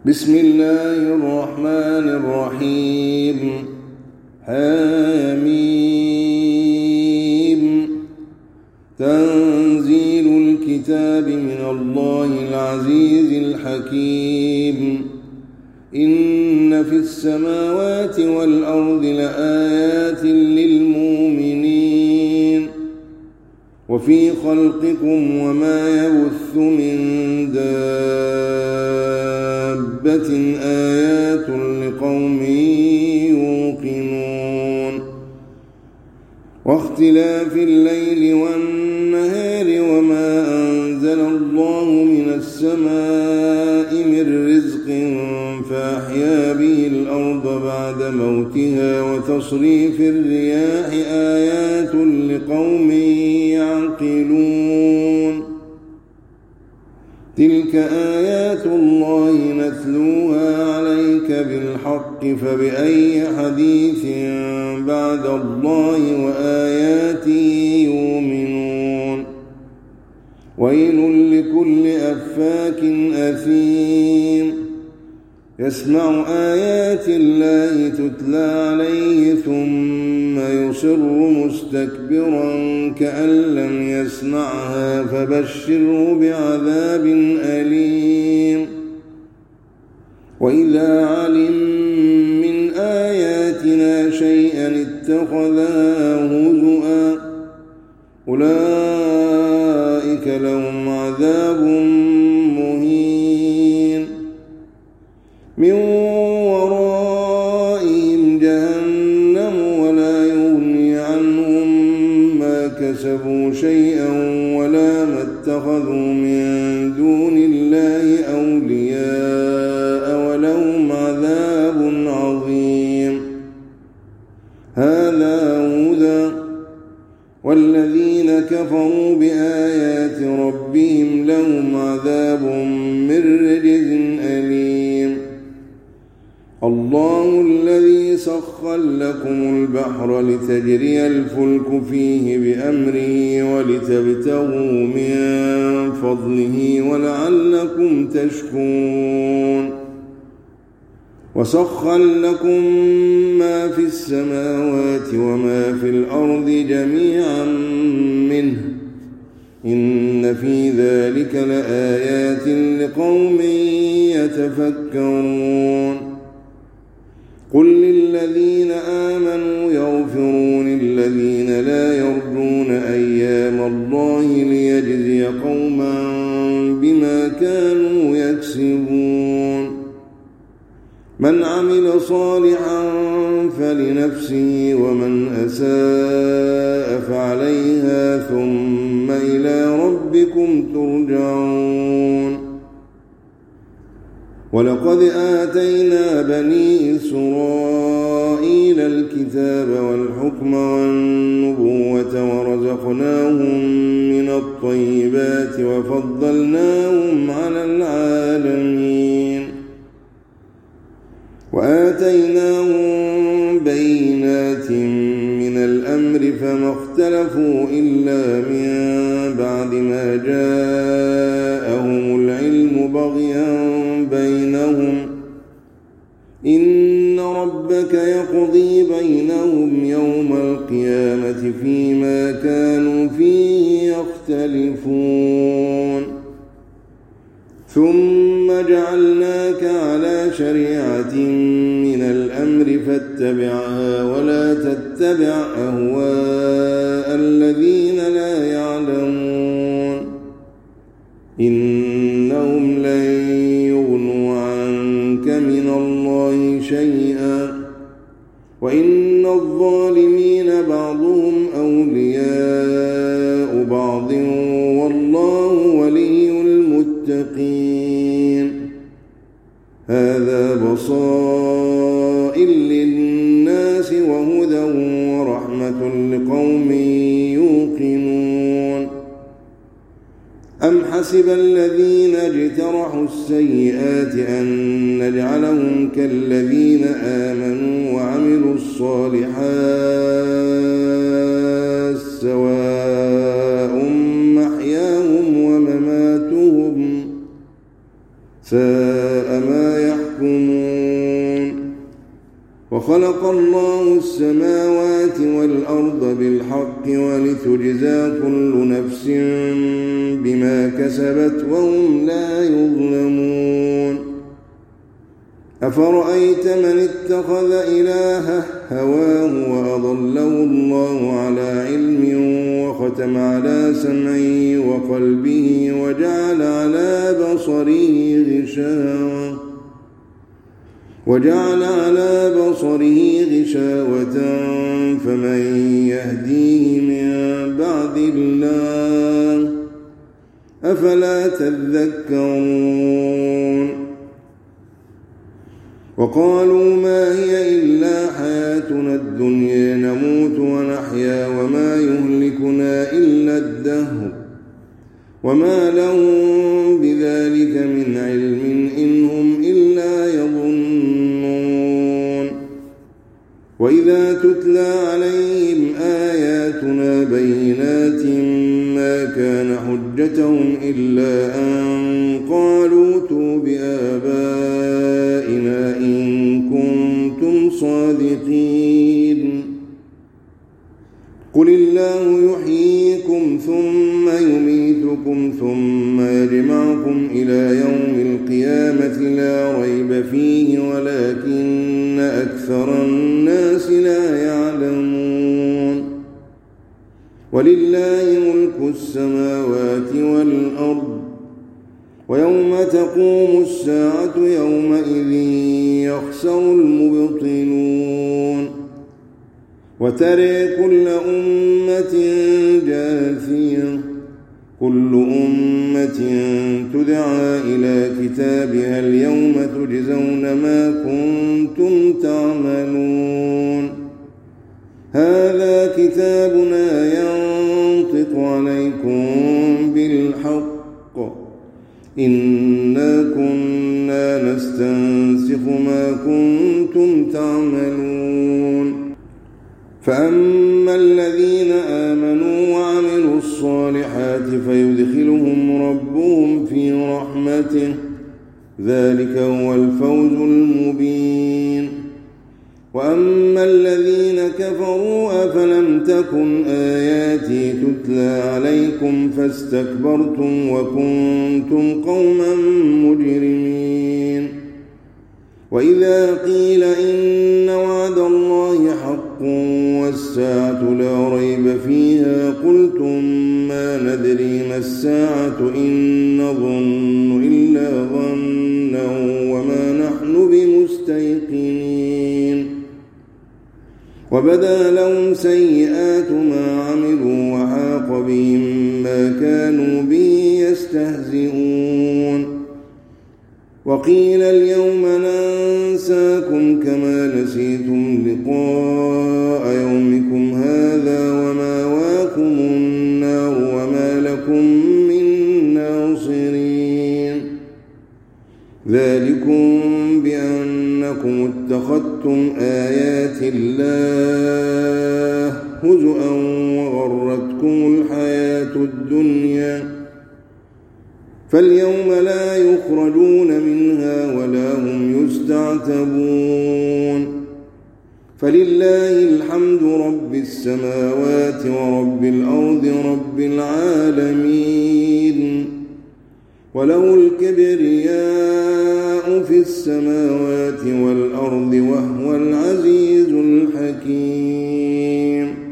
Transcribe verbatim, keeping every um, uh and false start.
بسم الله الرحمن الرحيم. حميم. تنزيل الكتاب من الله العزيز الحكيم. إن في السماوات والأرض لآيات للمؤمنين وفي خلقكم وما يبث من دابة آيات لقوم يوقنون. واختلاف الليل والنهار وما أنزل الله من السماء من رزق فأحيا به الأرض بعد موتها وتصريف الرياح آيات لقوم يعقلون. تلك آيات الله نتلوها عليك بالحق فبأي حديث بعد الله وآياته يؤمنون. ويل لكل أفاك أثيم يسمع آيات الله تتلى عليه ثم يصر مستكبرا كأن لم يسمعها فبشره بعذاب أليم. وإذا علم من آياتنا شيئا اتخذها هزؤا أولئك لهم عذاب مهين من ورائهم جهنم ولا يغني عنهم ما كسبوا شيئا ولا ما اتخذوا من دون الله أولياء ولهم عذاب عظيم. هذا هدى والذين كفروا بآيات ربهم لهم عذاب من رجز أليم. الله الذي سخر لكم البحر لتجري الفلك فيه بأمره ولتبتغوا من فضله ولعلكم تشكرون. وسخر لكم ما في السماوات وما في الأرض جميعا منه إن في ذلك لآيات لقوم يتفكرون. قل للذين آمنوا يغفروا للذين لا يرجون أيام الله ليجزي قوما بما كانوا يكسبون. من عمل صالحا فلنفسه ومن أساء فعليها ثم إلى ربكم ترجعون. ولقد آتينا بني إسرائيل الكتاب والحكم والنبوة ورزقناهم من الطيبات وفضلناهم على العالمين وآتيناهم بينات من الأمر فما اختلفوا إلا من بعد ما جاءهم العلم بغيا بينهم إن ربك يقضي بينهم يوم القيامة فيما كانوا فيه يختلفون. ثم جعلناك على شريعة من الأمر فاتبعها ولا تتبع أهواء الذين لا يعلمون إنهم لن يغنوا عنك من الله شيئا وإن الظالمين بعضهم أولياء بعض والله ولي المتقين. هذا بصائر للناس وهدى ورحمة لقوم يوقنون. أم حسب الذين اجترحوا السيئات أن نجعلهم كالذين آمنوا وعملوا الصالحات سواء محياهم ومماتهم ساء ما يحكمون. يحكمون وخلق الله السماوات والأرض بالحق ولتجزى كل نفس بما كسبت وهم لا يظلمون أفرأيت من اتخذ إلهه هواه وأضله الله على علم وختم على سمعه وقلبه وجعل على بصره غشاوة وجعل على بصره غشاوة فمن يهديه من بعد الله أفلا تذكرون وقالوا ما هي إلا حياتنا الدنيا نموت ونحيا وما يهلكنا إلا الدهر وما لهم بذلك من علم إن هم إلا يظنون وإذا تتلى عليهم آياتنا بينات ما كان حجتهم إلا أن قالوا ائتوا بآبائنا إن كنتم صادقين قل الله يحييكم ثم يميتكم ثم يجمعكم إلى يوم القيامة لا ريب فيه ولكن أكثر الناس لا يعلمون ولله ملك السماوات والأرض ويوم تقوم الساعة يومئذ يخسر المبطلون وترى كل أمة جاثية كل أمة تدعى إلى كتابها اليوم تجزون ما كنتم تعملون هذا كتابنا ينطق عليكم بالحق إنا كنا نستنسخ ما كنتم تعملون فأما الذين آمنوا وعملوا الصالحات فيدخلهم ربهم في رحمته ذلك هو الفوز المبين وأما الذين كفروا أفلم تكن آياتي تتلى عليكم فاستكبرتم وكنتم قوما مجرمين وإذا قيل إن وعد الله حق والساعة لا ريب فيها قلتم ما ندري ما الساعة إن نظن إلا ظنا وما نحن بمستيقنين وبدا لهم سيئات ما عملوا وحاق بهم ما كانوا به يستهزئون وقيل اليوم ننساكم كما نسيتم لقاء يومكم هذا ومأواكم النار وما لكم من ناصرين ذلكم بأنكم اتخذتم آيات الله هزؤا وغرتكم الحياة الدنيا فاليوم لا يخرجون منها ولا هم يستعتبون فلله الحمد رب السماوات ورب الأرض رب العالمين وله الكبرياء في السماوات والأرض وهو العزيز الحكيم